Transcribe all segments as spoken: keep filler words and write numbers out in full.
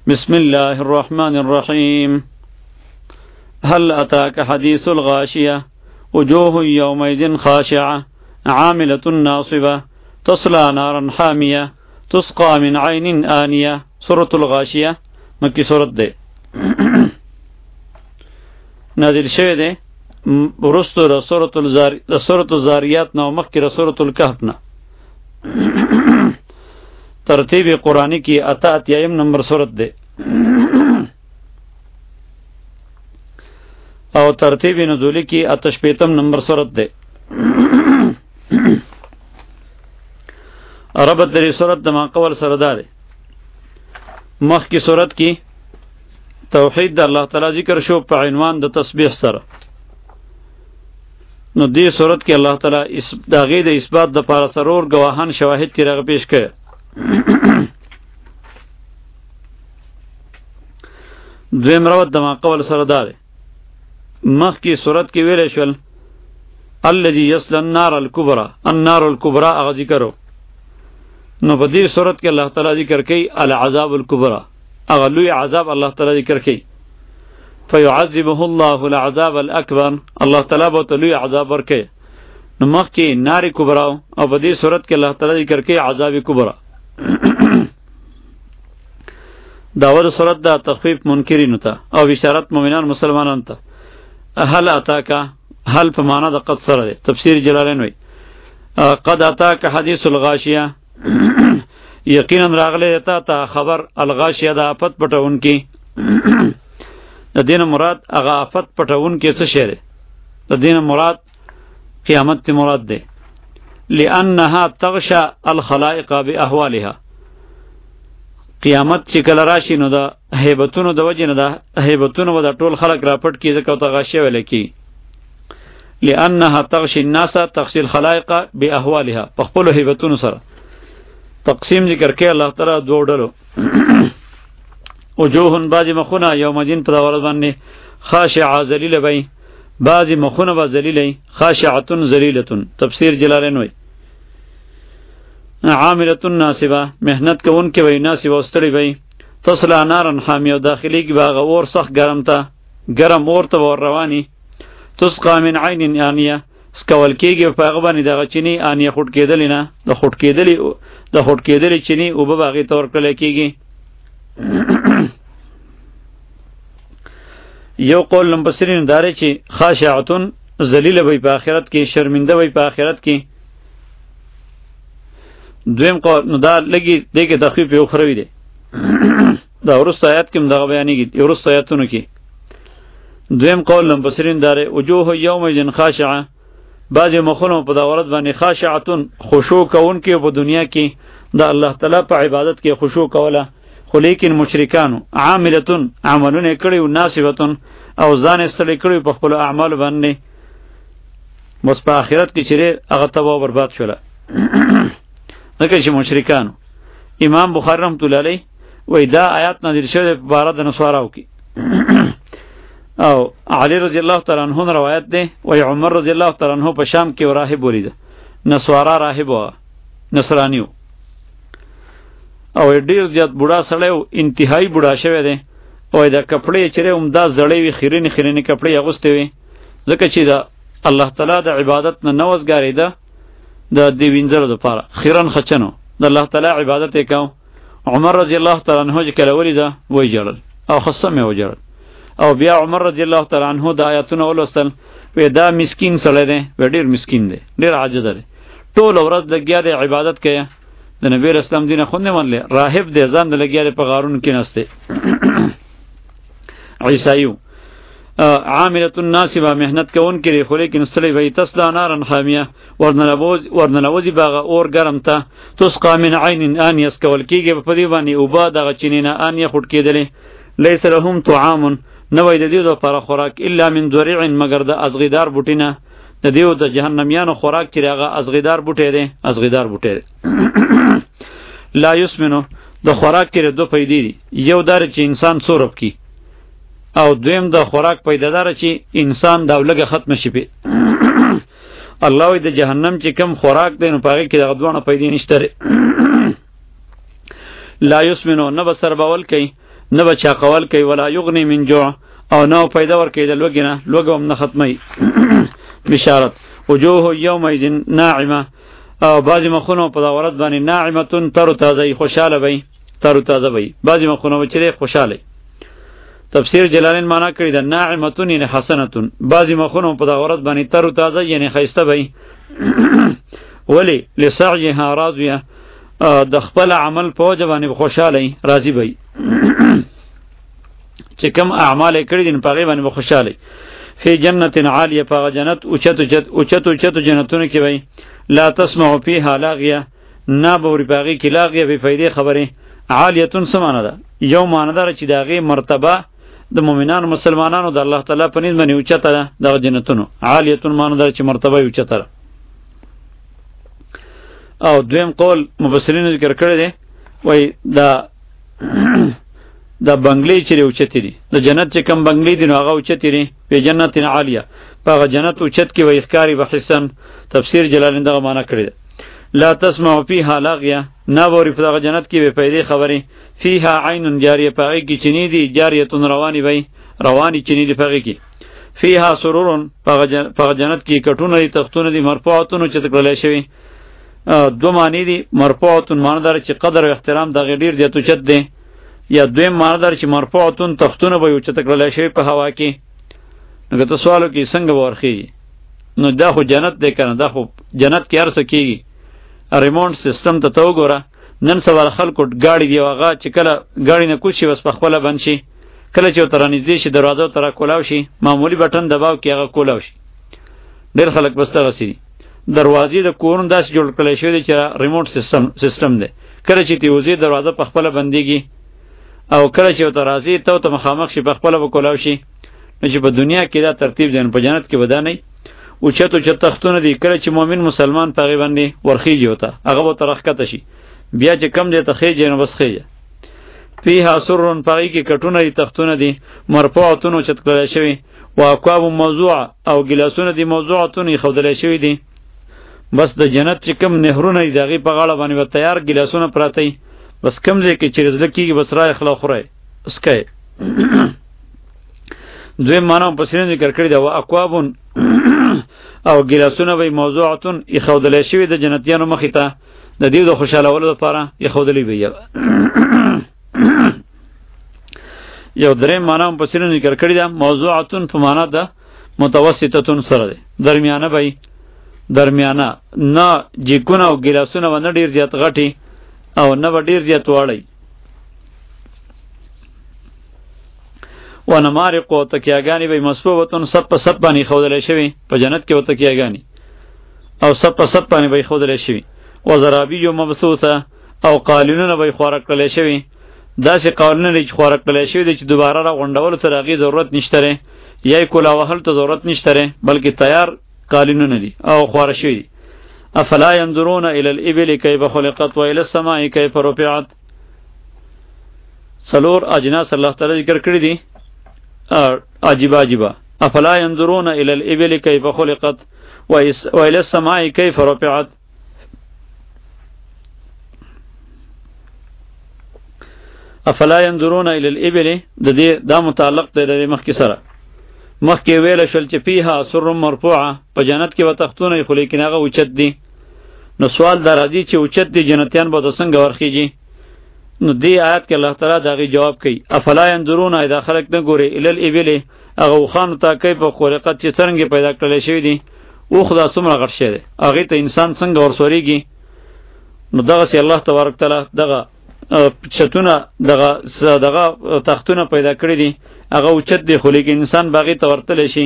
بسم الله الرحمن الرحيم. هل أتاك حديث الغاشية وجوه يومئذ خاشعة عاملة ناصبة تصلى نارا حامية تسقى من عين آنية. سورة الغاشية مکی سورت ده نازل شوه ده ورستو ده سورة الزار ده سورة الزاریات نو مکی ده سورة الکهف نا. ترتیب قرآنی کی اتا اتیایم نمبر سورت ده او ترتیب نزولی کی اتشپیتم نمبر سورت ده. ربط دری سورت دما قول سرداره. مخ کی سورت کی توحید د الله تعالی ذکر شو په عنوان د تسبیح سره. نو دې سورت کې الله تعالی اس داغه د اثبات د پاره سرور گواهان شواهد تیرغه پیش کړي. دویم روت دما قول سرداره. مخ کی صورت کی ویل شول الذي يصل النار الكبرى النار الكبرى اغه ذکرو. نو په دې صورت کې الله تعالی ذکر کوي العذاب الكبرى اغه لوی عذاب الله تعالی ذکر کوي. فيعذبه الله العذاب الاكبر الله تعالی به لوی عذاب ورکوي. نو مخ کی نار کبرى او په دې صورت کې الله تعالی ذکر کوي عذاب کبرى. داور صورت دا تخفیف منکرین ته او بشارت مؤمنان مسلمانان ته. هل اتاکا هل په معنا د قد سره ده. تفسیر جلالین وی قد اتاکا حدیث الغاشیه یقینا راغله تا ته خبر الغاشیه د آفت پټون کی. د دین مراد هغه آفت پټون کی څه شی ده؟ د دین مراد قیامت ته مراد ده. لانها تغشى الخلائق باهوالها. قیامت چې کله راشي نو د هیبتونو د وجې نه د هیبتونو به د ټول خلق را پټ کړي ځکه ورته غاشیه ویل کېږي. لأنها تغشي الناس تغشي الخلائق بأهوالها. په خپلو هیبتونو سره تقسیم ذکر کوي الله تعالی دوه ډلو. وجوه بعضې مخونه یوم دین په دغه ورځ باندې خاشعه ذلیله به وي. بعضې مخونه به ذلیله وي. خاشعة ذلیلة. تفسیر جلالین وایي عاملة ناصبه محنت کوونکې وی ناصبه ستړي وی. تصلى نارا حامیه داخلي کې به هغه اور سخت ګرم ته ګرم اور ته ور رواني. تسقى من عین آنیه سکول کېږي په هغه باندې دغه چینی آنیه خوټ کېدلې نه د خوټ کېدلې د خوټ کېدلې چینی اوبه به هغې ته ورکړلی کېږي. یو قول مفسرینو دا دی چې خاشعة ذلیله وی په آخرت کې شرمنده وی په آخرت کې. دویم قول نو دا لګي دغه تخفیف یو خروي دی. دا ورسته آیات کې مدغه بیانېږي ورسته آیاتونو کې. دویم قول مفسرین داره وجوه یومئذ خاشعه بعضې مخونو په دا ورځ باندې خاشعة خشوع کوونکې په دنیا کې د الله تعالی په عبادت کې خشوع کوله. خو لیکن مشرکانو عاملتون عملونه کړي او ناصبتون او ځان ستړي کړي په خپل اعمال باندې. بس په آخرت کې چیرې هغه تباه برباد شوله. ځکه چې مشرکانو امام بخاری رحمت الله علیه وی دا آیات نازل شوی په باره د نصاراو کې. او علی رضی الله تعالی عنہ روایت ده وی عمر رضی الله تعالی عنہ په شام کې راهب ولیده. نصارا راهب و نصرانیو او ډیر زیات بوډا سړی و انتهایی بوډا شوی دی. او دا کپړې چیرې عمده زړې وي خیرنې خیرنې کپړې اغوستې وي ځکه چې د الله تعالی د عبادت نه نه وزګارېده د دې وینځلو دپاره خیرن خچنو د الله تعالی عبادت یې کوو. عمر رضی الله تعالی عنہ چې کله ولیده وی ژړل او خصه مې وژړل. او بیا عمر رضی الله تعالی عنہ د آیاتونه ولوستل وی دا مسکین سړی دی وی ډېر مسکین دی ډېر عاجزه دی ټوله ورځ لګیا دی عبادت کوي د نبی اسلام دین خو نه منلی راهب دی ځان د لګیا دی په غارونو کې نسته. عیسایو عاملة ناصبه محنت کوونکې دی خو لیکن ستړی وی. تصلا نارا حامیه ورننوځي به هغه اور ګرم ته. تسقى من عین آنیه سکول کېږي په دې باندې اوبه دغه چینې نه آنیه خوټ کېدلې. لیس لهم طعام نه وی د دې دپاره خوراک الا من ذریع مګر د ازغیدار بوټي نه. د دې د جهنمیانو خوراک چې هغه ازغیدار بوټی دی ازغیدار بوټی دی. لا یسمنو د خوراک کې دو پیدې دي. یو دا چې انسان سورب کی او دویم د خوراک پیدا دار چې انسان دا لګه ختم شي په. الله وی د جهنم چې کم خوراک دی نو پاره کې دغه دوه پیدې نشته. لا یسمنو نه بسر باول کوي نه بچا قول کوي ولا یغنی من جوع او نو پیدا ور کوي د لوګي نه لوګو هم نه ختمي بشارت وجوه یومئذ ناعمه او بعضی مخونو په دا ورځ باندې ناعمتون تر تازه خوشاله وي تر تازه وي بعضی مخونو چې خوشاله تفسیر جلالین معنا کړی دا ناعمتون یعنی حسنتون بعضی مخونو په دا ورځ باندې تر تازه یعنی خیسته وي ولی لسعیها راضیه د خپل عمل په وجه باندې خوشاله راضی وي چې کوم اعمال کړی دین په غیبه باندې خوشاله فی جنت عالیه په جنت اوچت اوچت اوچت اوچت جنتونه کې وي لا تسمع فيها لاغیه نه بوري باغی کې لاغیه به فائدې خبره عالیتون سمانه ده یو معنی ده چې داغه مرتبه د مؤمنانو مسلمانانو د الله تعالی په نسبت باندې اوچته ده د جنتونو عالیتون معنی ده چې مرتبه اوچته ده او دویم قول مفسرین ذکر کړی دی وای دا دا بنگلی چې اوچته دي د جنت چې کم بنگلی دي نو هغه اوچته دي په جنت عالیه په جنت اوچت کې وای ښکاری بحسن تفسیر جلالین دغه معنی کړی دی لا تسمع فيها لاغیه نه بوري په جنت کې به پیدا خبره فيها عین جاریه پاغي کې چنی دي جاریه تون رواني وي رواني چنی دي پاغي کې فيها سرور په جنت کې کټونه دي تختونه دي مرفوعاتون چې تکړه شوی دو معنی دي مرفوعاتون معنی دار چې قدر او احترام د غډیر دي تو چت دي یا دویم معنی دار چې مرفوعاتون تختونه به چې تکړه شوی په هوا کې نو که سوالو کې څنګه ورخی نو دا خو جنت دی کنه دا خو جنت کې ارسه کیږي ریمونټ سیستم ته تو ګوره نن سوال خلکو گاڑی دی واغه چې کله گاڑی نه کوشي بس په خپل بند شي کله چې تر نږدې شي دروازه تر کولاو شي معمولی بٹن دباو کې هغه کولاو شي ډیر خلک بس ته غسي دروازې د کورن داس جوړ کړل شوی دی چې ریمونټ سیستم سیستم دی کله چې تیوزي دروازه په خپل بنديږي او کله چې تر راځي ته ته مخامخ شي په خپل کولاو شي نو چې په دنیا کې دا ترتیب دی په جنت کې ودا نه او چتو چت تختونه دي کله چې مؤمن مسلمان پغی باندې ورخیږي وته هغه به ترخکته شي بیا چې کم دی ته خېجه نو بس خېجه فيها سرون پغی کې کټونه دي تختونه دي مرفوعاتون چت کړل شوی واکواب موضوع او ګلاسونه دي موضوعاتون خودل شوی دي بس د جنت چې کم نهرونه دي دغه په غاړه باندې و تیار ګلاسونه پراته بس کم ځای کې چې رزق کیږي بس را اخلا خوره اسکه دوی مانو پسینه ذکر کړی دا واکوابون او ګلاسونه وی موضوعاتون یخودل شوی د جنتیانو مخې ته د دې د خوشاله ولو لپاره یخودلی وی یو درې معنا په سر ذکر کړی دا موضوعاتون په معنا ده متوسطتون سره ده درمیانه وی درمیانه نه جیکونه او ګلاسونه و نه ډیر زیات غټي او نه ډیر زیات واړی و نمارق و تکیاگانی بی مصفوبتون سب پا سب بانی خودل شوی پا جنت که و تکیاگانی او سب پا سب بانی بی خودل شوی و زرابی و مبثوثه او قالینون بی خوارک کلی شوی دا سی قالینون ریچ خوارک کلی شوی دی چه دوباره را غندولو تراغی ضرورت نشتره یای کلا وحل تا ضرورت نشتره بلکه تیار قالینون دی او خوار شوی دی افلا ينظرون الى الابل کیف خلقت و الى السماء کیف رفعت سلور اجناس الله تعالی ذکر کړی دی عجیبا عجیبا افلا ينظرون الى الابل كيف خلقت والى السماء كيف رفعت افلا ينظرون الى الابل د دې دا متعلق دی د مخ کې سره مخ کې ویل شل چې فيها سر مرفوعه په جنت کې وتختونه خو لیکن هغه اوچت دي نو سوال در راځي چې اوچت دي جنتیان به څنګه ورخیږي نو دی آیات کې الله تعالی دغه جواب کوي افلا ينظرون اذا خلق نه ګوري ال الابل هغه خان ته کوي په خلقت چې څنګه پیدا کړل شوی دی او خدا څومره غټ شه دی هغه ته انسان څنګه ورسوريږي نو دغه سي الله تبارک تعالی دغه چتونه دغه دغه تختونه پیدا کړی دي هغه اوچت دی خو لیکن انسان باغی ته ورتل شي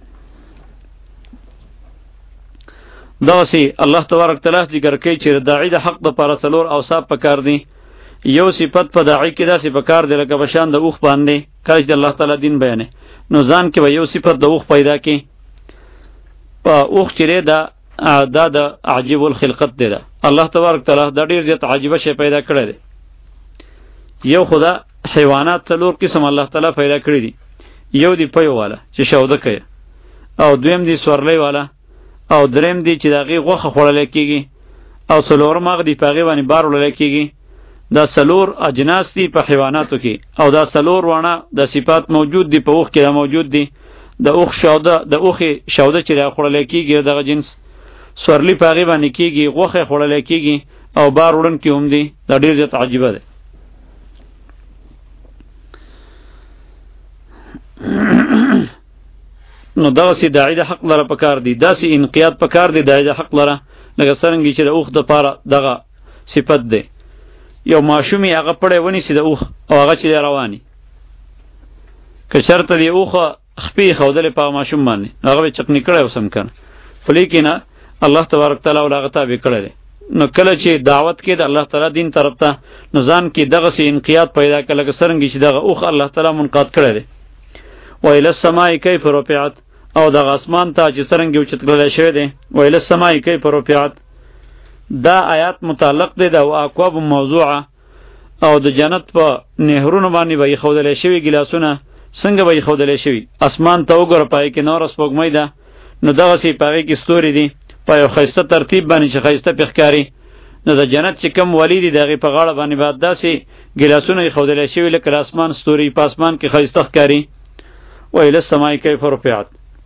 دغه سي الله تبارک تعالی ذکر کوي چې داعی د حق د پر سلور اوصاف پکار دي یو صفت په داعی کې دا صفت کار دی لکه بشان د اوخ باندې کله چې الله تعالی دین بیانې نو ځان کې به یو صفت د اوخ پیدا کی په اوخ چیرې دا دا د عجیب الخلقت دی دا الله تبارک تعالی دا ډیر زیات عجیب شی پیدا کړی دی یو خدا حیوانات څلور قسم الله تعالی پیدا کړی دي یو دی پيو والا چې شاوده کوي او دویم دی سورلی والا او دریم دی چې دغه غوخه خوړل کیږي او څلورم هغه دی پاغي باندې بار وړل کیږي دا سلور اجناس دي په حیواناتو کې، او دا سلور وانه د صفات موجود دي په اوخ کې موجود دي. د اوخ شوده د اوخي شوده چې خوړل کېږي دغه جنس سورلی پاغي باندې کېږي، غوخه خوړل کېږي او بار وړن کې هم دي. دا ډیر زیات عجیبه ده. نو دغه سي داعی د حق لره پکار دي، داسې انقیاد پکار دي داعی د حق لره، لکه څنګه چې د اوخ د پاره دغه صفت ده. یو ماشومی هغه پړې ونی سي د اوخ او هغه چې رواني که شرط دی اوخه خپې خودلې په ماشوم باندې هغه چقنی کړی وسم کنه، فلیکنه الله تبارک تعالی ولا غتابې کړی. نو کله چې دعوت کې د الله تعالی دین طرف ته نو ځان کې دغه سي انقیاد پیدا کړه، لکه څنګه چې دغه اوخ الله تعالی منقاد کړی دی. و الى السماء كيف رفعت، او دغه اسمان ته چې څنګه اوچت کړل شوی دی. و الى السماء كيف رفعت دا آیات متعلق دی د اکواب موضوعه، او د جنت په نهرونو باندې به خودلې شوی ګلاسونه څنګه به خودلې شوی. اسمان ته وګوره پای کې نور سپوږمۍ ده، نو دغه سي پای کې ستوري دي په یو خیسته ترتیب باندې چې خیسته پخکاری. نو د جنت چې کم ولی دي دغه په غاړه باندې بعد داسې ګلاسونه خودلې شوی لکه اسمان ستوري په اسمان کې خیسته ښکاری. و الى السماء كيف رفعت،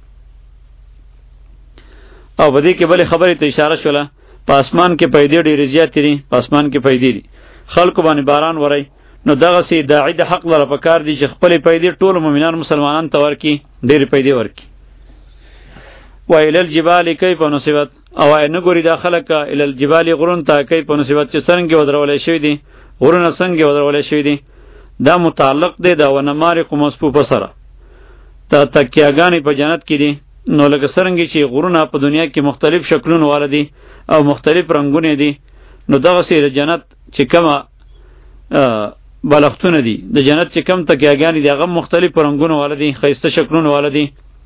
او بده کې بل خبره ته اشاره شوله. په اسمان کې پیدا ډېر زیات دي، په اسمان کې پیدا دي خلکو باندې باران وری. نو دغه سي داعی د حق لپاره پکار دي چې خپل پیدا ټول مؤمنان مسلمانان ته ورکی، ډېر پیدا ورکی. و الى الجبال كيف نصبت، او نه ګوري دا خلک الى الجبال غرون ته كيف نصبت چې څنګه ودرولې شوی دي، غرونه څنګه ودرولې شوی دي. دا متعلق دی دا ونمارق مصفوفه سره، ته تکیاګانی په جنت کې دي. نو لکه څنګه چې غرونه په دنیا کې مختلف شکلونه والدي او مختلف رنگونه دي، نو دغه سي جنت چې کومه بلختونه دي د جنت چې کم تکیاګانی دي هغه مختلف رنگونه والدي، خیسته شکلونه والدي.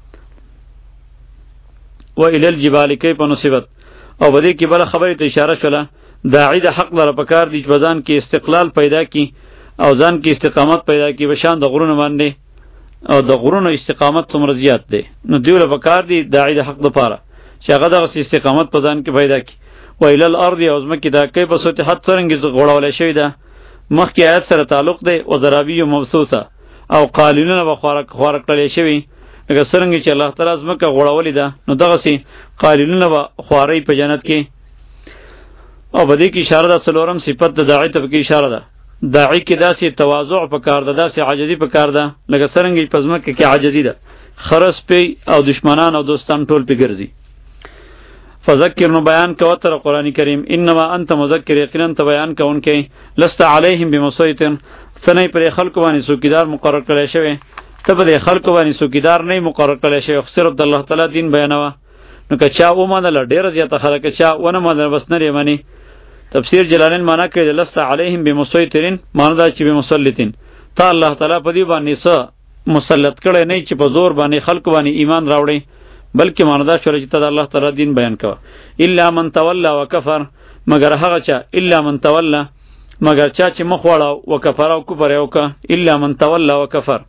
و الى الجبال كيف نصبت، او بده کې بل خبره ته اشاره شوله. داعی د حق لپاره پکار دي چې ځان کې استقلال پیدا کی او ځان کې استقامت پیدا کی بشان د غرونه باندې، او د غرونو استقامت څومره زیات دی. نو دیوله پکار دی داعی د حق لپاره چې هغه دغه استقامت په ځان کې پیدا کی. و الى الارض ازمکه دا کې په صوت حد څنګه غوړول شوی ده، مخکې آیت سره تعلق دی. و ذرابی مبثوثه، او قالینونه به خوراک خوراک کړل شوی، لکه څنګه چې الله تعالی ازمکه غوړولې ده، نو دغه سي قالینونه به خواري په جنت کې. او بده کې اشاره ده څلورم صفت د داعی ته کې اشاره ده. داعی کې داسې تواضع پکار ده، داسې عاجزي پکار ده، لکه څنګه په ځمکه کې عاجزي ده، خرس پی او دشمنان او دوستان ټول پی ګرځي. فذکر نو بیان کوه تر قرآن کریم، انما انت مذکر، یقینا ته بیان کوونکی، لست علیهم بمسیطر، ته نه پر خلکو باندې څوکیدار مقرر کړی شوی، ته په خلکو باندې څوکیدار نه مقرر کړی شوی، صرف د الله تعالی دین بیانوه. نو که چا ومنل ډېر زیاته خلک، چا ونه منل بس نه لري معنی. تفسیر جلالین معنا کوي لست علیهم بمسیطرین، معنا دا چې بمسلطین، ته الله تعالی په دې باندې څه مسلط کړی نه چې په زور باندې خلکو باندې ایمان راوړي، بلکې معنا دا شوله چې ته د الله تعالی دین بیان کوه. الا من تولى وکفر، مگر هغه چا، الا من تولى مگر چا چې مخ واړه وکفر او کفر یې وکړه. الا من تولى وکفر،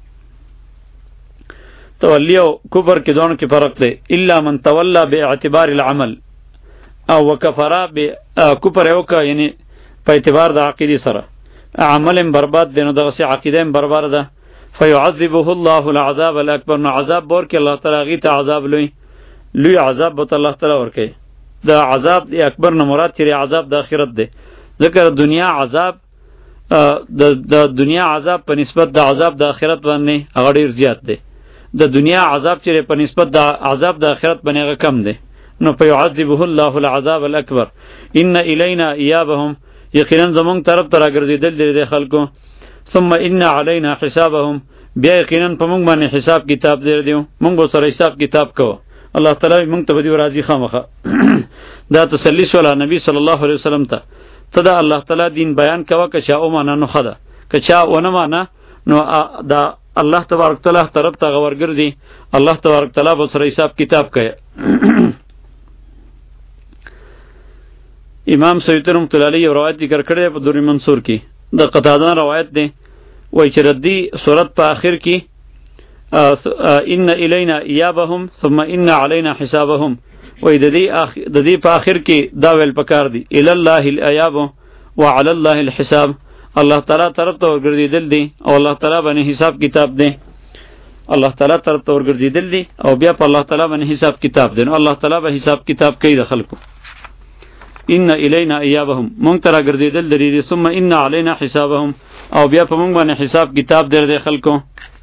تولی او کفر کې دونو کې فرق دی. الا من تولى باعتبار العمل، او وکفرا به کفر یو کا یعنی په اعتبار د عقیده سره عمل برباد دی، نو دغه سي عقیده برباد ده. فيعذبه الله العذاب الاكبر، نو عذاب ور کې الله تعالی غي ته عذاب لوی لوی عذاب به الله تعالی ور کوي. دا عذاب دی اکبر نه مراد چې عذاب د آخرت دی، ذکر دنیا عذاب د د دنیا عذاب په نسبت د عذاب د آخرت باندې هغه ډیر زیات دی. د دنیا عذاب چې په نسبت د عذاب د آخرت باندې هغه کم دی. نو فيعذبه الله العذاب الاكبر. ان الینا ایابهم، یقینا زمون طرف ته راګرځیدل دي خلکو. ثم ان علینا حسابهم، بیا یقینا په موږ باندې حساب کتاب دی دیو، موږ به سره حساب کتاب کوو. الله تعالی موږ ته به راضی خامخه. دا تسلی شولا نبی صلی الله علیه وسلم ته، ته دا الله تعالی دین بیان کوه، که چا او معنا نو خدا، که چا ونه معنا نو دا الله تبارک تعالی طرف ته ورګرځي، الله تبارک تعالی به سره حساب کتاب کوي. امام سیوطی رحمۃ اللہ علیہ روایت ذکر کړی په دور منصور کې، د قتاده روایت دی، وای چې ردی سورت په آخر کې ان الینا ایابهم ثم ان علینا حسابهم، وای د دې د دې په آخر کې دا ویل پکار دی الی الله الایاب وعلى الله الحساب الله تعالی طرف ته ورګرځیدل دي او الله تعالی باندې حساب کتاب دی الله تعالی طرف ته ورګرځیدل دي او بیا په الله تعالی باندې حساب کتاب دی نو الله تعالی به حساب کتاب کوي د خلکو ان الینا ایابهم مونږ ته راګرځیدل لري ثم ان علینا حسابهم او بیا په مونږ باندې حساب کتاب در دی خلکو